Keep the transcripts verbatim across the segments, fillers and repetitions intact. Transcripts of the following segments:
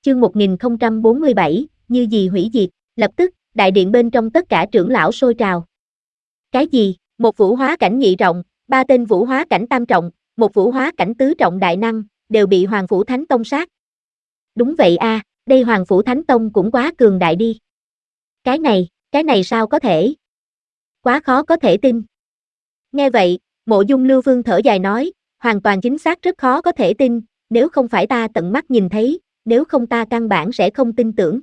chương một nghìn không trăm bốn mươi bảy, như gì hủy diệt, lập tức, đại điện bên trong tất cả trưởng lão sôi trào. Cái gì? Một vũ hóa cảnh nhị trọng, ba tên vũ hóa cảnh tam trọng, một vũ hóa cảnh tứ trọng đại năng, đều bị Hoàng Phủ Thánh Tông sát. Đúng vậy a, à, đây Hoàng Phủ Thánh Tông cũng quá cường đại đi. Cái này, cái này sao có thể? Quá khó có thể tin. Nghe vậy, Mộ Dung Lưu Vương thở dài nói, hoàn toàn chính xác rất khó có thể tin, nếu không phải ta tận mắt nhìn thấy, nếu không ta căn bản sẽ không tin tưởng.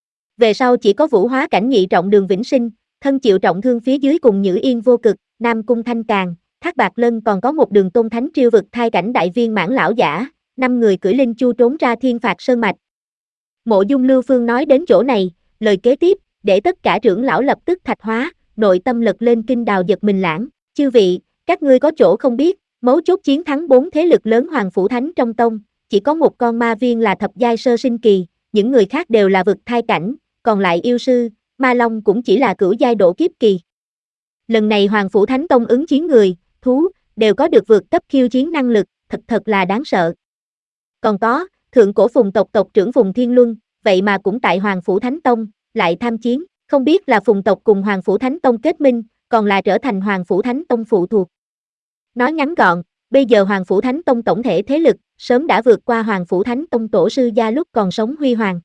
Về sau chỉ có vũ hóa cảnh nhị trọng Đường Vĩnh Sinh, thân chịu trọng thương phía dưới cùng Nhữ Yên Vô Cực, Nam Cung Thanh Càn, Thác Bạt Lân còn có một Đường Tôn Thánh triêu vực thai cảnh đại viên mãn lão giả, năm người cưỡi linh chu trốn ra Thiên Phạt Sơn Mạch. Mộ Dung Lưu Phương nói đến chỗ này, lời kế tiếp, để tất cả trưởng lão lập tức thạch hóa, nội tâm lật lên kinh đào giật mình lãng, chư vị, các ngươi có chỗ không biết, mấu chốt chiến thắng bốn thế lực lớn Hoàng Phủ Thánh trong tông, chỉ có một con ma viên là thập giai sơ sinh kỳ, những người khác đều là vực thai cảnh, còn lại yêu sư, ma long cũng chỉ là cửu giai độ kiếp kỳ. Lần này Hoàng Phủ Thánh Tông ứng chiến người, thú, đều có được vượt cấp khiêu chiến năng lực, thật thật là đáng sợ. Còn có, thượng cổ Phùng tộc tộc trưởng Phùng Thiên Luân, vậy mà cũng tại Hoàng Phủ Thánh Tông, lại tham chiến, không biết là Phùng tộc cùng Hoàng Phủ Thánh Tông kết minh, còn là trở thành Hoàng Phủ Thánh Tông phụ thuộc. Nói ngắn gọn, bây giờ Hoàng Phủ Thánh Tông tổng thể thế lực, sớm đã vượt qua Hoàng Phủ Thánh Tông tổ sư gia lúc còn sống huy hoàng.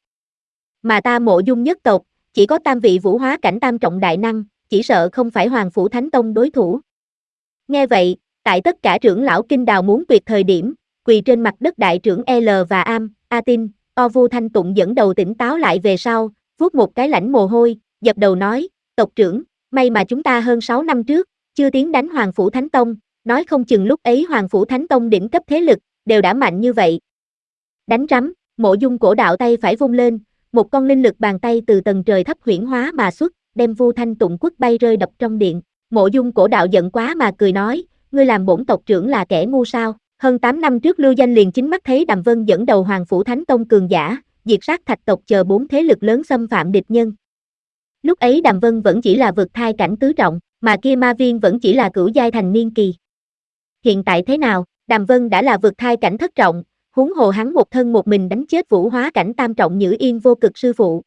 Mà ta Mộ Dung nhất tộc, chỉ có tam vị vũ hóa cảnh tam trọng đại năng, chỉ sợ không phải Hoàng Phủ Thánh Tông đối thủ. Nghe vậy, tại tất cả trưởng lão kinh đào muốn tuyệt thời điểm, quỳ trên mặt đất đại trưởng L và Am, A Tin, O Vu Thanh Tụng dẫn đầu tỉnh táo lại về sau, vuốt một cái lãnh mồ hôi, dập đầu nói, tộc trưởng, may mà chúng ta hơn sáu năm trước, chưa tiến đánh Hoàng Phủ Thánh Tông, nói không chừng lúc ấy Hoàng Phủ Thánh Tông đỉnh cấp thế lực, đều đã mạnh như vậy. Đánh rắm, Mộ Dung cổ đạo tay phải vung lên, một con linh lực bàn tay từ tầng trời thấp huyễn hóa mà xuất, đem Vu Thanh Tụng quất bay rơi đập trong điện. Mộ Dung cổ đạo giận quá mà cười nói, ngươi làm bổn tộc trưởng là kẻ ngu sao? Hơn tám năm trước Lưu Danh liền chính mắt thấy Đàm Vân dẫn đầu Hoàng Phủ Thánh Tông cường giả, diệt sát thạch tộc chờ bốn thế lực lớn xâm phạm địch nhân. Lúc ấy Đàm Vân vẫn chỉ là vực thai cảnh tứ trọng, mà kia ma viên vẫn chỉ là cửu giai thành niên kỳ. Hiện tại thế nào, Đàm Vân đã là vực thai cảnh thất trọng, huống hồ hắn một thân một mình đánh chết vũ hóa cảnh tam trọng Nhữ Yên Vô Cực sư phụ.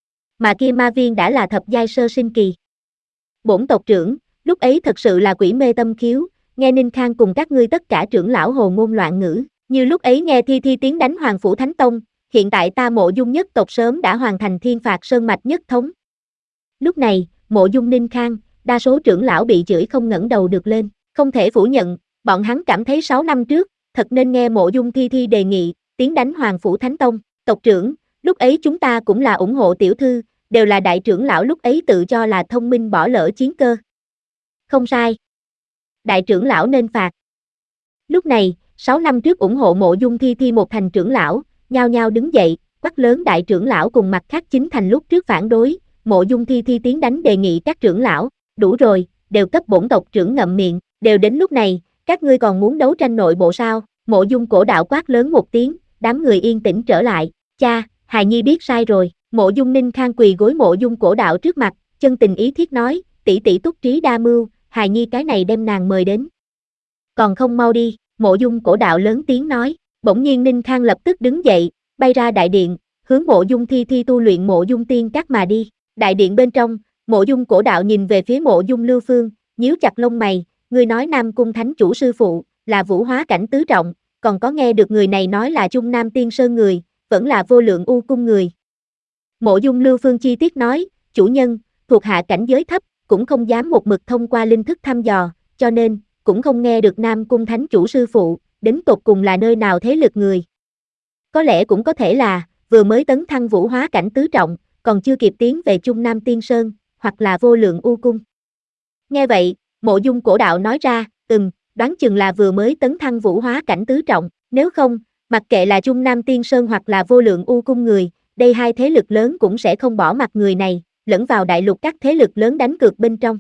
Mà kia ma viên đã là thập giai sơ sinh kỳ. Bổn tộc trưởng, lúc ấy thật sự là quỷ mê tâm khiếu, nghe Ninh Khang cùng các ngươi tất cả trưởng lão hồ ngôn loạn ngữ, như lúc ấy nghe Thi Thi tiến đánh Hoàng Phủ Thánh Tông, hiện tại ta Mộ Dung nhất tộc sớm đã hoàn thành Thiên Phạt Sơn Mạch nhất thống. Lúc này, Mộ Dung Ninh Khang, đa số trưởng lão bị chửi không ngẩng đầu được lên, không thể phủ nhận, bọn hắn cảm thấy sáu năm trước, thật nên nghe Mộ Dung Thi Thi đề nghị, tiến đánh Hoàng Phủ Thánh Tông, tộc trưởng, lúc ấy chúng ta cũng là ủng hộ tiểu thư, đều là đại trưởng lão lúc ấy tự cho là thông minh bỏ lỡ chiến cơ. Không sai. Đại trưởng lão nên phạt. Lúc này, sáu năm trước ủng hộ Mộ Dung Thi Thi một thành trưởng lão, nhao nhao đứng dậy, quát lớn đại trưởng lão cùng mặt khác chính thành lúc trước phản đối, Mộ Dung Thi Thi tiến đánh đề nghị các trưởng lão, đủ rồi, đều cấp bổn tộc trưởng ngậm miệng, đều đến lúc này, các ngươi còn muốn đấu tranh nội bộ sao? Mộ Dung cổ đạo quát lớn một tiếng, đám người yên tĩnh trở lại, cha, hài nhi biết sai rồi. Mộ Dung Ninh Khang quỳ gối Mộ Dung cổ đạo trước mặt, chân tình ý thiết nói, tỷ tỷ túc trí đa mưu, hài nhi cái này đem nàng mời đến. Còn không mau đi, Mộ Dung cổ đạo lớn tiếng nói, bỗng nhiên Ninh Khang lập tức đứng dậy, bay ra đại điện, hướng Mộ Dung Thi Thi tu luyện Mộ Dung tiên các mà đi. Đại điện bên trong, Mộ Dung cổ đạo nhìn về phía Mộ Dung Lưu Phương, nhíu chặt lông mày, ngươi nói Nam Cung Thánh chủ sư phụ, là vũ hóa cảnh tứ trọng, còn có nghe được người này nói là Trung Nam Tiên Sơn người, vẫn là Vô Lượng U cung người. Mộ Dung Lưu Phương chi tiết nói, chủ nhân, thuộc hạ cảnh giới thấp, cũng không dám một mực thông qua linh thức thăm dò, cho nên, cũng không nghe được Nam Cung Thánh chủ sư phụ, đến tột cùng là nơi nào thế lực người. Có lẽ cũng có thể là, vừa mới tấn thăng vũ hóa cảnh tứ trọng, còn chưa kịp tiến về Trung Nam Tiên Sơn, hoặc là Vô Lượng U cung. Nghe vậy, Mộ Dung cổ đạo nói ra, ừm, đoán chừng là vừa mới tấn thăng vũ hóa cảnh tứ trọng, nếu không, mặc kệ là Trung Nam Tiên Sơn hoặc là Vô Lượng U cung người, đây hai thế lực lớn cũng sẽ không bỏ mặc người này, lẫn vào đại lục các thế lực lớn đánh cược bên trong.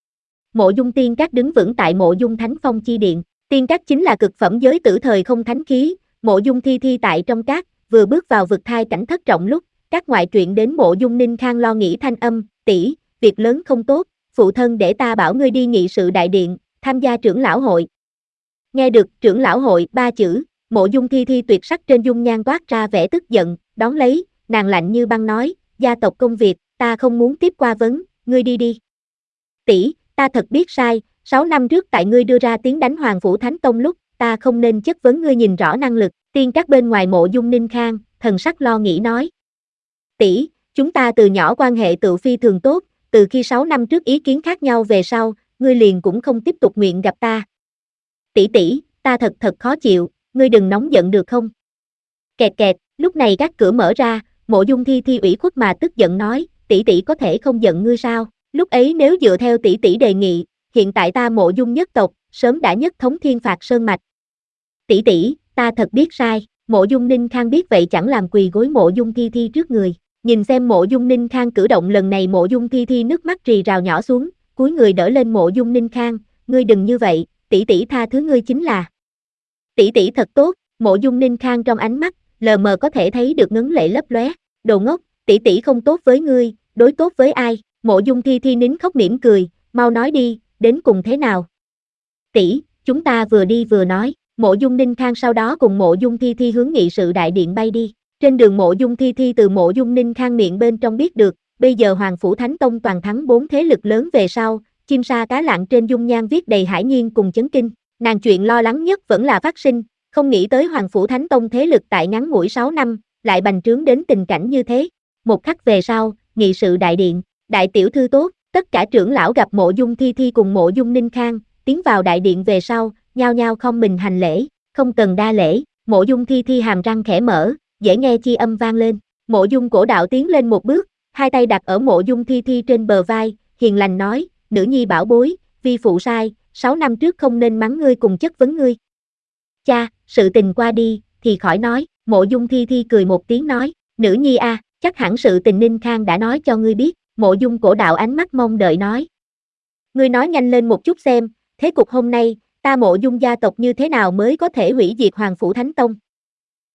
Mộ Dung tiên các đứng vững tại Mộ Dung Thánh Phong chi điện, tiên các chính là cực phẩm giới tử thời không thánh khí, Mộ Dung Thi Thi tại trong các, vừa bước vào vực thai cảnh thất trọng lúc, các ngoại truyện đến Mộ Dung Ninh Khang lo nghĩ thanh âm, tỷ, việc lớn không tốt, phụ thân để ta bảo ngươi đi nghị sự đại điện, tham gia trưởng lão hội. Nghe được trưởng lão hội ba chữ, Mộ Dung Thi Thi tuyệt sắc trên dung nhan toát ra vẻ tức giận, đón lấy, nàng lạnh như băng nói, gia tộc công việc, ta không muốn tiếp qua vấn, ngươi đi đi. Tỷ, ta thật biết sai, sáu năm trước tại ngươi đưa ra tiếng đánh Hoàng Phủ Thánh Tông lúc, ta không nên chất vấn ngươi nhìn rõ năng lực, tiên các bên ngoài Mộ Dung Ninh Khang, thần sắc lo nghĩ nói. Tỷ, chúng ta từ nhỏ quan hệ tự phi thường tốt, từ khi sáu năm trước ý kiến khác nhau về sau, ngươi liền cũng không tiếp tục nguyện gặp ta. Tỷ tỷ, ta thật thật khó chịu, ngươi đừng nóng giận được không? Kẹt kẹt, lúc này các cửa mở ra, Mộ Dung Thi Thi ủy khuất mà tức giận nói, tỷ tỷ có thể không giận ngươi sao? Lúc ấy nếu dựa theo tỷ tỷ đề nghị, hiện tại ta Mộ Dung nhất tộc, sớm đã nhất thống thiên phạt sơn mạch. Tỷ tỷ, ta thật biết sai, Mộ Dung Ninh Khang biết vậy chẳng làm quỳ gối Mộ Dung Thi Thi trước người, nhìn xem Mộ Dung Ninh Khang cử động lần này Mộ Dung Thi Thi nước mắt rì rào nhỏ xuống, cúi người đỡ lên Mộ Dung Ninh Khang, ngươi đừng như vậy, tỷ tỷ tha thứ ngươi chính là. Tỷ tỷ thật tốt, Mộ Dung Ninh Khang trong ánh mắt, lờ mờ có thể thấy được ngấn lệ lấp lóe, đồ ngốc, tỷ tỷ không tốt với ngươi, đối tốt với ai? Mộ Dung Thi Thi nín khóc mỉm cười, mau nói đi, đến cùng thế nào? Tỷ, chúng ta vừa đi vừa nói, Mộ Dung Ninh Khang sau đó cùng Mộ Dung Thi Thi hướng nghị sự đại điện bay đi. Trên đường Mộ Dung Thi Thi từ Mộ Dung Ninh Khang miệng bên trong biết được, bây giờ Hoàng Phủ Thánh Tông toàn thắng bốn thế lực lớn về sau, chim sa cá lặng trên dung nhan viết đầy hải nhiên cùng chấn kinh. Nàng chuyện lo lắng nhất vẫn là phát sinh, không nghĩ tới Hoàng Phủ Thánh Tông thế lực tại ngắn ngủi sáu năm, lại bành trướng đến tình cảnh như thế. Một khắc về sau, nghị sự đại điện, đại tiểu thư tốt, tất cả trưởng lão gặp Mộ Dung Thi Thi cùng Mộ Dung Ninh Khang, tiến vào đại điện về sau, nhao nhao không mình hành lễ, không cần đa lễ, Mộ Dung Thi Thi hàm răng khẽ mở, dễ nghe chi âm vang lên. Mộ Dung Cổ Đạo tiến lên một bước, hai tay đặt ở Mộ Dung Thi Thi trên bờ vai, hiền lành nói, nữ nhi bảo bối, vi phụ sai, sáu năm trước không nên mắng ngươi cùng chất vấn ngươi. Cha, sự tình qua đi, thì khỏi nói, Mộ Dung Thi Thi cười một tiếng nói, nữ nhi a, à, chắc hẳn sự tình Ninh Khang đã nói cho ngươi biết, Mộ Dung Cổ Đạo ánh mắt mong đợi nói. Ngươi nói nhanh lên một chút xem, thế cục hôm nay, ta Mộ Dung gia tộc như thế nào mới có thể hủy diệt Hoàng Phủ Thánh Tông?